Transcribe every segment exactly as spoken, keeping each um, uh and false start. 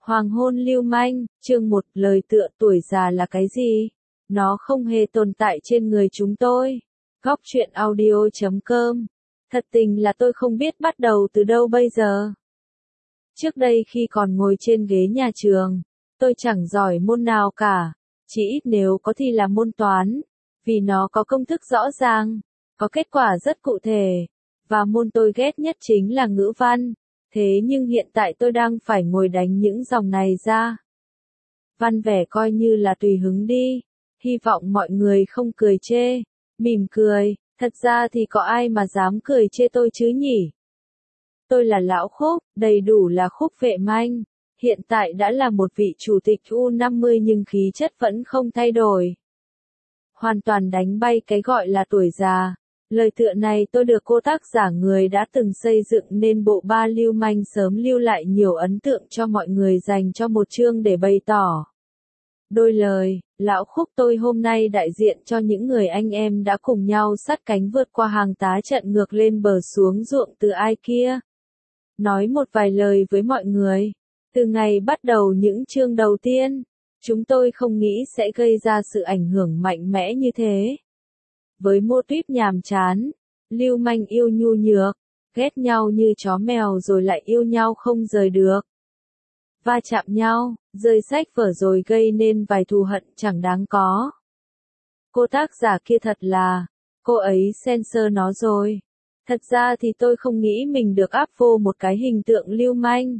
Hoàng hôn lưu manh, chương một, lời tựa tuổi già là cái gì? Nó không hề tồn tại trên người chúng tôi. Góc truyện audio chấm com. Thật tình là tôi không biết bắt đầu từ đâu bây giờ. Trước đây khi còn ngồi trên ghế nhà trường, tôi chẳng giỏi môn nào cả, chỉ ít nếu có thì là môn toán, vì nó có công thức rõ ràng, có kết quả rất cụ thể, và môn tôi ghét nhất chính là ngữ văn. Thế nhưng hiện tại tôi đang phải ngồi đánh những dòng này ra. Văn vẻ coi như là tùy hứng đi, hy vọng mọi người không cười chê, mỉm cười, thật ra thì có ai mà dám cười chê tôi chứ nhỉ? Tôi là Lão Khúc, đầy đủ là Khúc Vệ Manh, hiện tại đã là một vị chủ tịch U năm mươi nhưng khí chất vẫn không thay đổi. Hoàn toàn đánh bay cái gọi là tuổi già. Lời tựa này tôi được cô tác giả người đã từng xây dựng nên bộ ba lưu manh sớm lưu lại nhiều ấn tượng cho mọi người dành cho một chương để bày tỏ. Đôi lời, Lão Khúc tôi hôm nay đại diện cho những người anh em đã cùng nhau sát cánh vượt qua hàng tá trận ngược lên bờ xuống ruộng từ ai kia. Nói một vài lời với mọi người. Từ ngày bắt đầu những chương đầu tiên, chúng tôi không nghĩ sẽ gây ra sự ảnh hưởng mạnh mẽ như thế. Với mô típ nhàm chán, lưu manh yêu nhu nhược, ghét nhau như chó mèo rồi lại yêu nhau không rời được. Va chạm nhau, rơi sách vở rồi gây nên vài thù hận chẳng đáng có. Cô tác giả kia thật là, cô ấy censor nó rồi. Thật ra thì tôi không nghĩ mình được áp vô một cái hình tượng lưu manh.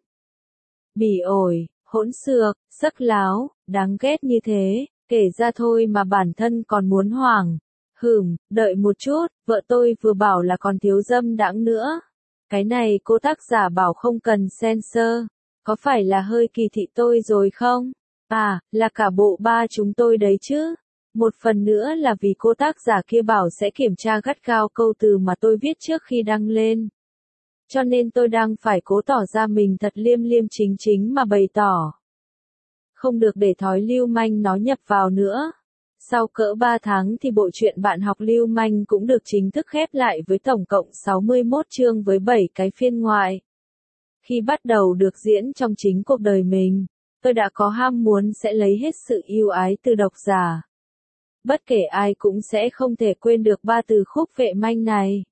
Bỉ ổi, hỗn xược, sắc láo, đáng ghét như thế, kể ra thôi mà bản thân còn muốn hoảng. Hừm, đợi một chút, vợ tôi vừa bảo là còn thiếu dâm đãng nữa. Cái này cô tác giả bảo không cần censor, có phải là hơi kỳ thị tôi rồi không? À, là cả bộ ba chúng tôi đấy chứ. Một phần nữa là vì cô tác giả kia bảo sẽ kiểm tra gắt gao câu từ mà tôi viết trước khi đăng lên. Cho nên tôi đang phải cố tỏ ra mình thật liêm liêm chính chính mà bày tỏ. Không được để thói lưu manh nó nhập vào nữa. Sau cỡ ba tháng thì bộ truyện Bạn học lưu manh cũng được chính thức khép lại với tổng cộng sáu mươi mốt chương với bảy cái phiên ngoại. Khi bắt đầu được diễn trong chính cuộc đời mình, tôi đã có ham muốn sẽ lấy hết sự yêu ái từ độc giả. Bất kể ai cũng sẽ không thể quên được ba từ Khúc Vệ Manh này.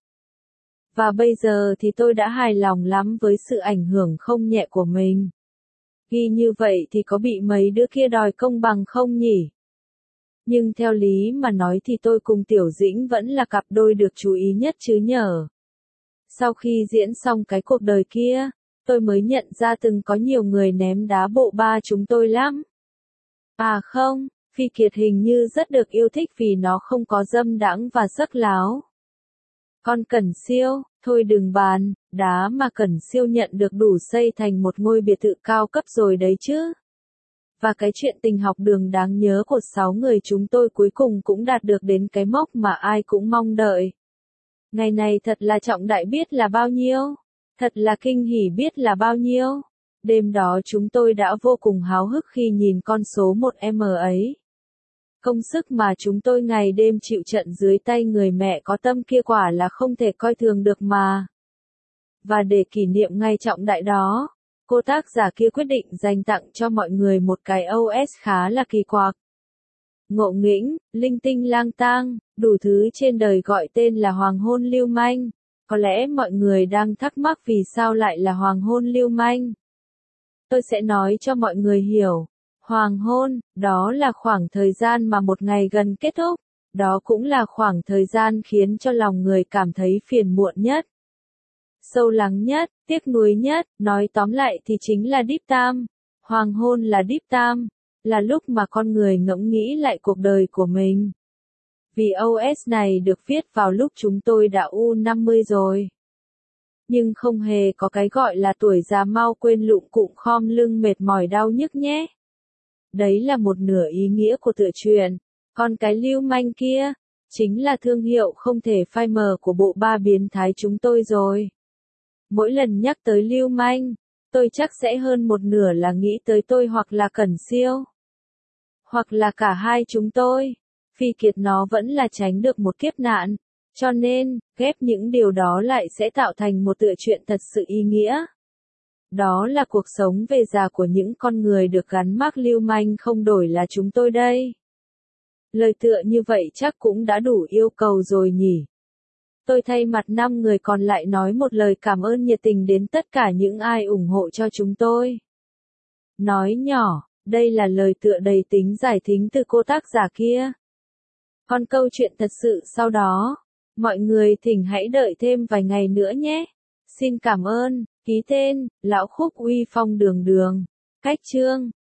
Và bây giờ thì tôi đã hài lòng lắm với sự ảnh hưởng không nhẹ của mình. Ghi như vậy thì có bị mấy đứa kia đòi công bằng không nhỉ? Nhưng theo lý mà nói thì tôi cùng Tiểu Dĩnh vẫn là cặp đôi được chú ý nhất chứ nhở. Sau khi diễn xong cái cuộc đời kia, tôi mới nhận ra từng có nhiều người ném đá bộ ba chúng tôi lắm. À không, Phi Kiệt hình như rất được yêu thích vì nó không có dâm đãng và sắc láo. Còn Cẩn Siêu, thôi đừng bàn, đá mà Cẩn Siêu nhận được đủ xây thành một ngôi biệt thự cao cấp rồi đấy chứ. Và cái chuyện tình học đường đáng nhớ của sáu người chúng tôi cuối cùng cũng đạt được đến cái mốc mà ai cũng mong đợi. Ngày này thật là trọng đại biết là bao nhiêu, thật là kinh hỉ biết là bao nhiêu. Đêm đó chúng tôi đã vô cùng háo hức khi nhìn con số một em ấy. Công sức mà chúng tôi ngày đêm chịu trận dưới tay người mẹ có tâm kia quả là không thể coi thường được mà. Và để kỷ niệm ngày trọng đại đó, cô tác giả kia quyết định dành tặng cho mọi người một cái ô ét khá là kỳ quặc. Ngộ nghĩnh, linh tinh lang tang, đủ thứ trên đời gọi tên là hoàng hôn lưu manh. Có lẽ mọi người đang thắc mắc vì sao lại là hoàng hôn lưu manh. Tôi sẽ nói cho mọi người hiểu. Hoàng hôn, đó là khoảng thời gian mà một ngày gần kết thúc. Đó cũng là khoảng thời gian khiến cho lòng người cảm thấy phiền muộn nhất. Sâu lắng nhất, tiếc nuối nhất, nói tóm lại thì chính là deep time. Hoàng hôn là deep time, là lúc mà con người ngẫm nghĩ lại cuộc đời của mình. Vì ô ét này được viết vào lúc chúng tôi đã U năm mươi rồi. Nhưng không hề có cái gọi là tuổi già mau quên lụng cụm khom lưng mệt mỏi đau nhức nhé. Đấy là một nửa ý nghĩa của tựa truyện. Còn cái lưu manh kia, chính là thương hiệu không thể phai mờ của bộ ba biến thái chúng tôi rồi. Mỗi lần nhắc tới lưu manh, tôi chắc sẽ hơn một nửa là nghĩ tới tôi hoặc là Cẩn Siêu. Hoặc là cả hai chúng tôi. Phi Kiệt nó vẫn là tránh được một kiếp nạn. Cho nên, ghép những điều đó lại sẽ tạo thành một tựa truyện thật sự ý nghĩa. Đó là cuộc sống về già của những con người được gắn mác lưu manh không đổi là chúng tôi đây. Lời tựa như vậy chắc cũng đã đủ yêu cầu rồi nhỉ. Tôi thay mặt năm người còn lại nói một lời cảm ơn nhiệt tình đến tất cả những ai ủng hộ cho chúng tôi. Nói nhỏ, đây là lời tựa đầy tính giải thính từ cô tác giả kia. Còn câu chuyện thật sự sau đó, mọi người thỉnh hãy đợi thêm vài ngày nữa nhé. Xin cảm ơn, ký tên, Lão Khúc Uy Phong Đường Đường. Cách chương